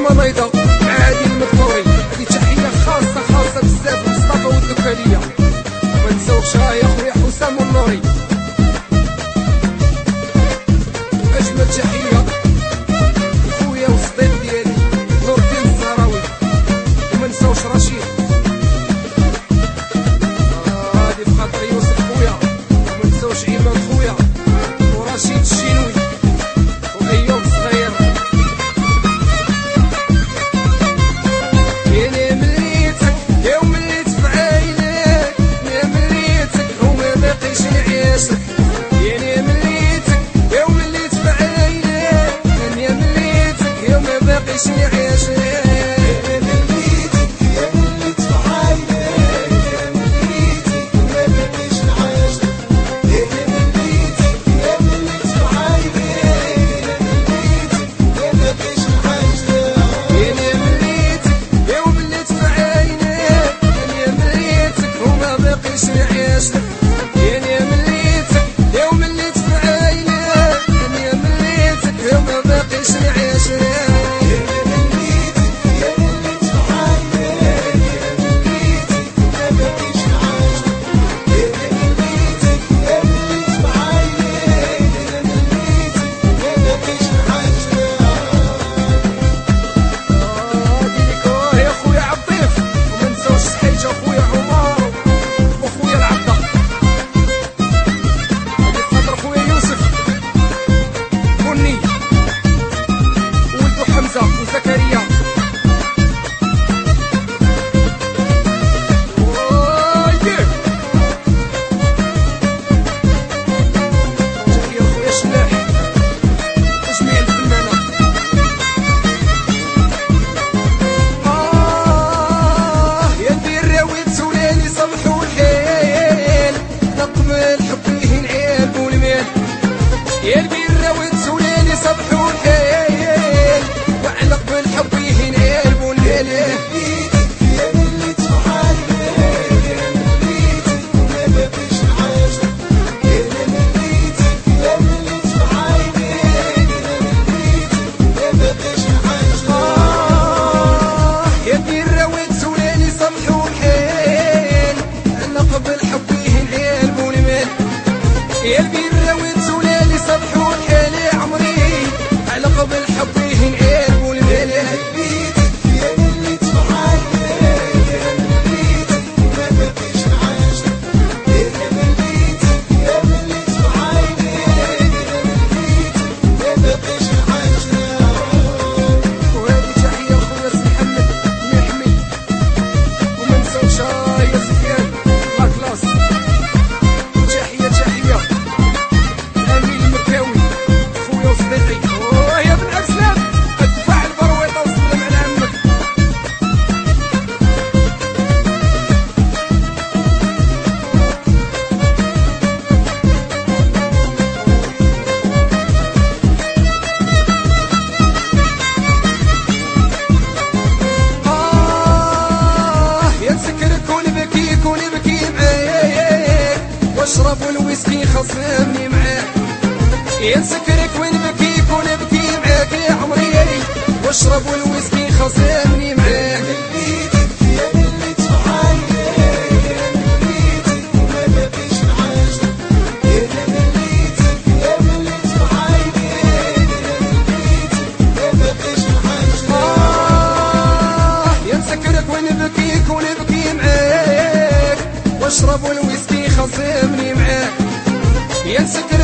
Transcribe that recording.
كريمه بيضاء عادي المدفوري. هذه تحيه خاصه بزاف لمصطفى والدكاليه. ما نساوكش يا خويا حسام النوري. اجمل تحيه خويا وصديق ديالي نور الدين الزهراوي. وما نساوش رشيد هادي بخاطر يوسف خويا. وما نساوش عماد خويا ورشيد الشينوي وايوب صغير. يا مليتك يا مليت في عينك يا مليتك وما باقيش نعيشك. يا مليتك يا مليت في عينك يا مليتك يا ما باقيش نعيشك. يا البيرة وتسوليني صبح والحيل وعلق بالحب يهين عيب والليل. يا مليت في عينك يا مليتك وما باقيش نعيشك. يا مليتك يا مليت في عينك يا مليتك وما باقيش نعيشك. يا البيرة وتسوليني صبح والحيل علق بالحب يهين عيب والليل. يا البيرة وتسوليني صبح والحيل عمري علق بالحب يهين عيب والليل. يا مليت في عينك يا مليتك وما باقيش نعيشك. يا مليتك يا مليت في عينك يا مليتك وما باقيش نعيشك. وهذه تحيه خويا سي محمد يحمي. وما نساوش يا سفيان لا كلاس. تحيه امين المكاوي خويا وصديقي. يا بن اسلام ادفع البرويطه وسلم على عمك. يا نسكرك ونبكيك ونبكي معاك واشرب الويسكي خصمني معاك. يا نسكرك ونبكيك ونبكي معاك يا عمري واشرب الويسكي خصمني معاك. يا مليت في عينك يا مليتك وما باقيش نعيشك. يا مليتك يا مليت في عينك يا مليتك وما باقيش نعيشك. يا نسكرك ونبكيك ونبكي معاك واشرب الويسكي خصمني معاك. يا نسكرك